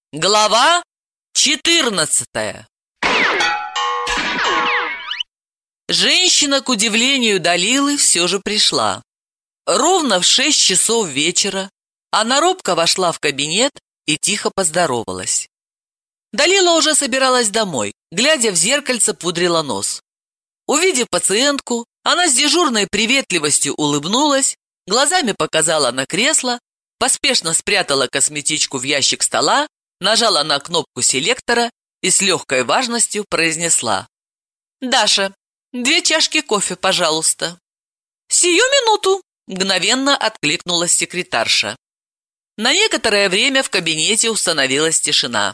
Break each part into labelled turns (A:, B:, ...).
A: Глава 14. Женщина, к удивлению Далилы, все же пришла. Ровно в 6 часов вечера она робко вошла в кабинет и тихо поздоровалась. Далила уже собиралась домой, глядя в зеркальце, пудрила нос. Увидев пациентку, она с дежурной приветливостью улыбнулась, глазами показала на кресло, поспешно спрятала косметичку в ящик стола, нажала на кнопку селектора и с легкой важностью произнесла: «Даша, 2 чашки кофе, пожалуйста». «Сию минуту!» – мгновенно откликнулась секретарша. На некоторое время в кабинете установилась тишина.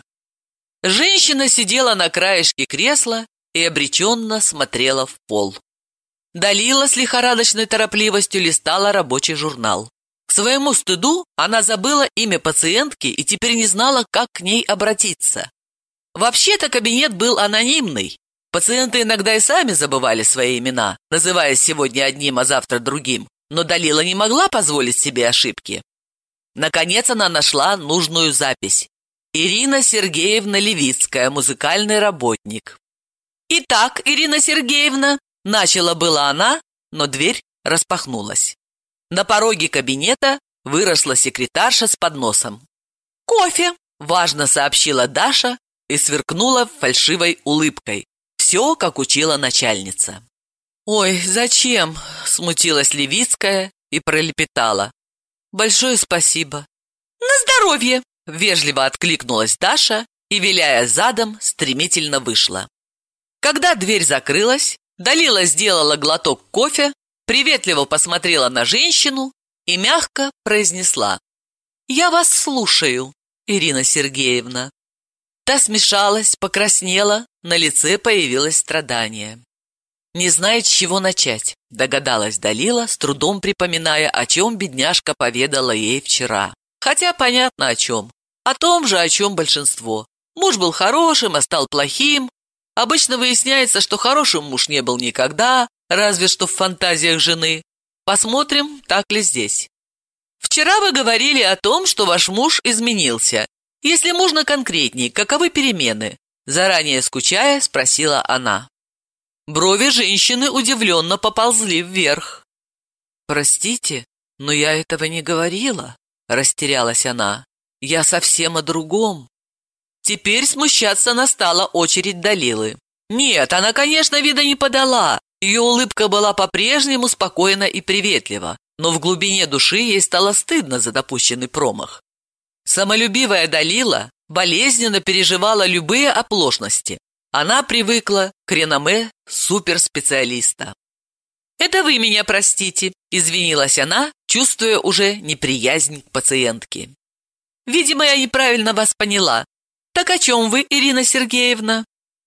A: Женщина сидела на краешке кресла и обреченно смотрела в пол. Далила с лихорадочной торопливостью листала рабочий журнал. К своему стыду она забыла имя пациентки и теперь не знала, как к ней обратиться. Вообще-то кабинет был анонимный. Пациенты иногда и сами забывали свои имена, называясь сегодня одним, а завтра другим. Но Далила не могла позволить себе ошибки. Наконец она нашла нужную запись. Ирина Сергеевна Левицкая, музыкальный работник. «Итак, Ирина Сергеевна», — начала была она, но дверь распахнулась. На пороге кабинета выросла секретарша с подносом. «Кофе!» – важно сообщила Даша и сверкнула фальшивой улыбкой. Все, как учила начальница. «Ой, зачем?» – смутилась Левицкая и пролепетала. «Большое спасибо». «На здоровье!» – вежливо откликнулась Даша и, виляя задом, стремительно вышла. Когда дверь закрылась, Далила сделала глоток кофе, приветливо посмотрела на женщину и мягко произнесла: «Я вас слушаю, Ирина Сергеевна». Та смешалась, покраснела, на лице появилось страдание. «Не знает, с чего начать», — догадалась Далила, с трудом припоминая, о чем бедняжка поведала ей вчера. Хотя понятно о чем. О том же, о чем большинство. Муж был хорошим, а стал плохим. Обычно выясняется, что хорошим муж не был никогда, разве что в фантазиях жены. Посмотрим, так ли здесь. Вчера вы говорили о том, что ваш муж изменился. Если можно конкретней, каковы перемены? Заранее скучая, спросила она. Брови женщины удивленно поползли вверх. «Простите, но я этого не говорила», – растерялась она. «Я совсем о другом». Теперь смущаться настала очередь Далилы. Нет, она, конечно, вида не подала. Ее улыбка была по-прежнему спокойна и приветлива, но в глубине души ей стало стыдно за допущенный промах. Самолюбивая Далила болезненно переживала любые оплошности. Она привыкла к реноме суперспециалиста. «Это вы меня простите», – извинилась она, чувствуя уже неприязнь к пациентке. «Видимо, я неправильно вас поняла. Так о чем вы, Ирина Сергеевна?»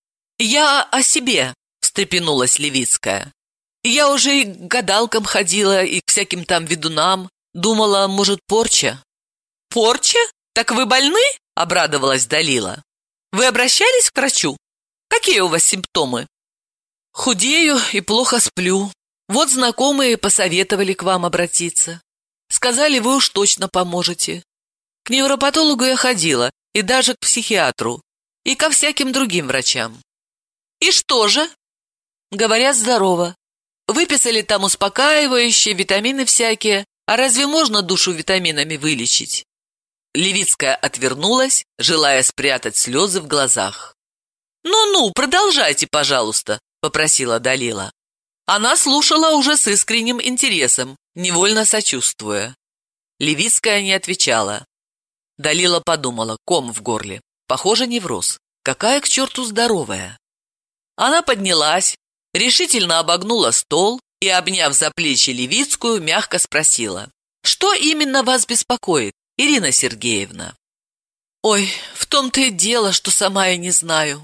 A: «Я о себе», – встрепенулась Левицкая. «Я уже и к гадалкам ходила, и к всяким там ведунам. Думала, может, порча». «Порча? Так вы больны?» – обрадовалась Далила. «Вы обращались к врачу? Какие у вас симптомы?» «Худею и плохо сплю. Вот знакомые посоветовали к вам обратиться. Сказали, вы уж точно поможете. К невропатологу я ходила, и даже к психиатру, и ко всяким другим врачам». «И что же?» «Говорят, здорово. Выписали там успокаивающие, витамины всякие. А разве можно душу витаминами вылечить?» Левицкая отвернулась, желая спрятать слезы в глазах. «Ну-ну, продолжайте, пожалуйста», — попросила Далила. Она слушала уже с искренним интересом, невольно сочувствуя. Левицкая не отвечала. Далила подумала, ком в горле. Похоже, невроз. Какая к черту здоровая? Она поднялась, решительно обогнула стол и, обняв за плечи Левицкую, мягко спросила: «Что именно вас беспокоит, Ирина Сергеевна?» «Ой, в том-то и дело, что сама я не знаю»,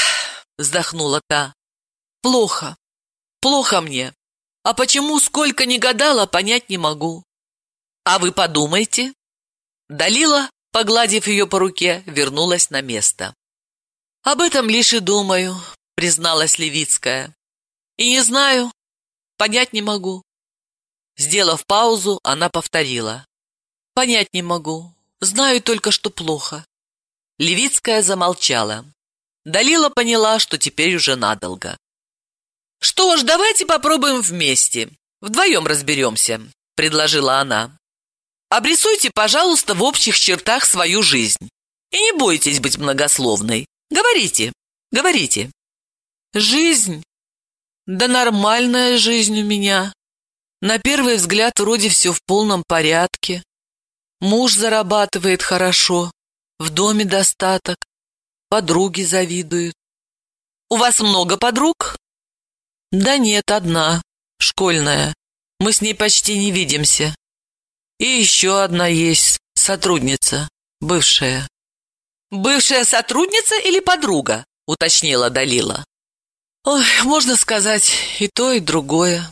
A: — вздохнула та. «Плохо. Плохо мне. А почему, сколько ни гадала, понять не могу». «А вы подумайте». Далила, погладив ее по руке, вернулась на место. «Об этом лишь и думаю», — призналась Левицкая. «И не знаю, понять не могу». Сделав паузу, она повторила: «Понять не могу. Знаю только, что плохо». Левицкая замолчала. Далила поняла, что теперь уже надолго. «Что ж, давайте попробуем вместе. Вдвоем разберемся», — предложила она. «Обрисуйте, пожалуйста, в общих чертах свою жизнь. И не бойтесь быть многословной. Говорите, говорите». «Жизнь? Да нормальная жизнь у меня. На первый взгляд вроде все в полном порядке. Муж зарабатывает хорошо, в доме достаток, подруги завидуют». «У вас много подруг?» «Да нет, одна, школьная. Мы с ней почти не видимся. И еще одна есть, сотрудница, бывшая». «Бывшая сотрудница или подруга?» — уточнила Далила. «Ой, можно сказать и то, и другое»,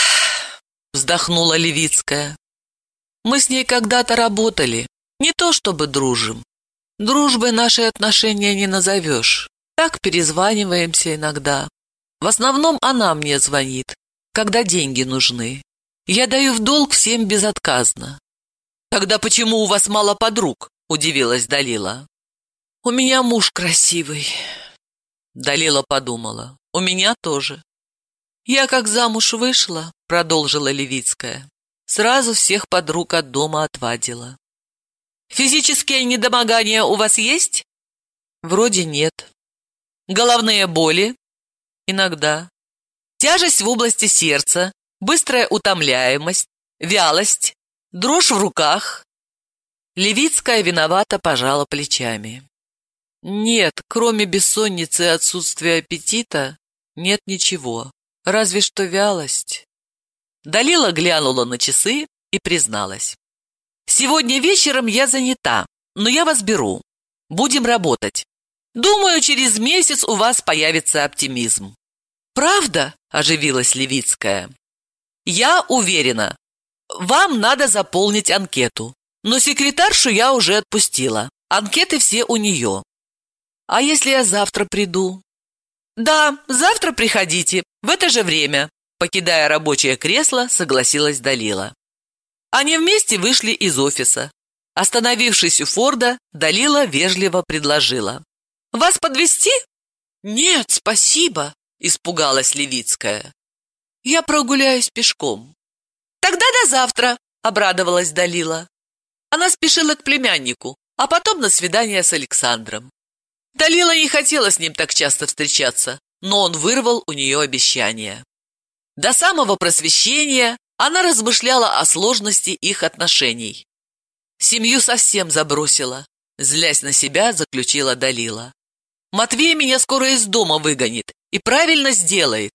A: — вздохнула Левицкая. «Мы с ней когда-то работали, не то чтобы дружим. Дружбой наши отношения не назовешь. Так перезваниваемся иногда. В основном она мне звонит, когда деньги нужны. Я даю в долг всем безотказно». «Тогда почему у вас мало подруг?» — удивилась Далила. «У меня муж красивый». Далила подумала. «У меня тоже». «Я как замуж вышла», — продолжила Левицкая, «сразу всех подруг от дома отвадила». «Физические недомогания у вас есть?» «Вроде нет». «Головные боли?» «Иногда». «Тяжесть в области сердца, быстрая утомляемость, вялость, дрожь в руках?» Левицкая виновато пожала плечами. «Нет, кроме бессонницы и отсутствия аппетита, нет ничего, разве что вялость». Далила глянула на часы и призналась. «Сегодня вечером я занята, но я вас беру. Будем работать. Думаю, через месяц у вас появится оптимизм». «Правда?» – оживилась Левицкая. «Я уверена. Вам надо заполнить анкету, но секретаршу я уже отпустила. Анкеты все у нее». «А если я завтра приду?» «Да, завтра приходите, в это же время», — покидая рабочее кресло, согласилась Далила. Они вместе вышли из офиса. Остановившись у Форда, Далила вежливо предложила. «Вас подвезти?» «Нет, спасибо», — испугалась Левицкая. «Я прогуляюсь пешком». «Тогда до завтра», — обрадовалась Далила. Она спешила к племяннику, а потом на свидание с Александром. Далила не хотела с ним так часто встречаться, но он вырвал у нее обещание. До самого просвещения она размышляла о сложности их отношений. «Семью совсем забросила», — злясь на себя, заключила Далила. «Матвей меня скоро из дома выгонит и правильно сделает».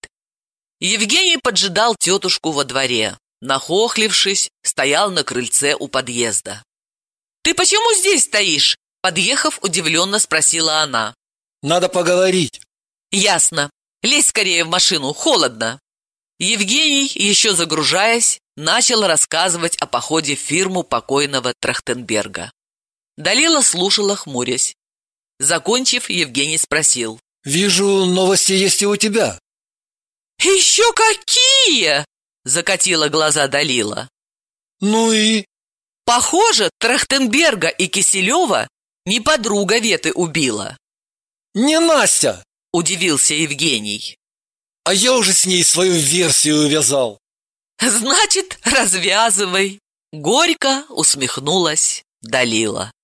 A: Евгений поджидал тетушку во дворе. Нахохлившись, стоял на крыльце у подъезда. «Ты почему здесь стоишь?» Подъехав, удивленно спросила она.
B: «Надо поговорить».
A: «Ясно. Лезь скорее в машину, холодно». Евгений, еще загружаясь, начал рассказывать о походе в фирму покойного Трахтенберга. Далила слушала, хмурясь. Закончив, Евгений спросил.
B: «Вижу, новости есть и у тебя».
A: «Еще какие?» — закатила глаза Далила.
B: «Ну и?»
A: «Похоже, Трахтенберга и Киселева не подруга Веты убила».
B: «Не Настя!»
A: — удивился Евгений.
B: «А я уже с ней свою версию вязал».
A: «Значит, развязывай!» — горько усмехнулась Далила.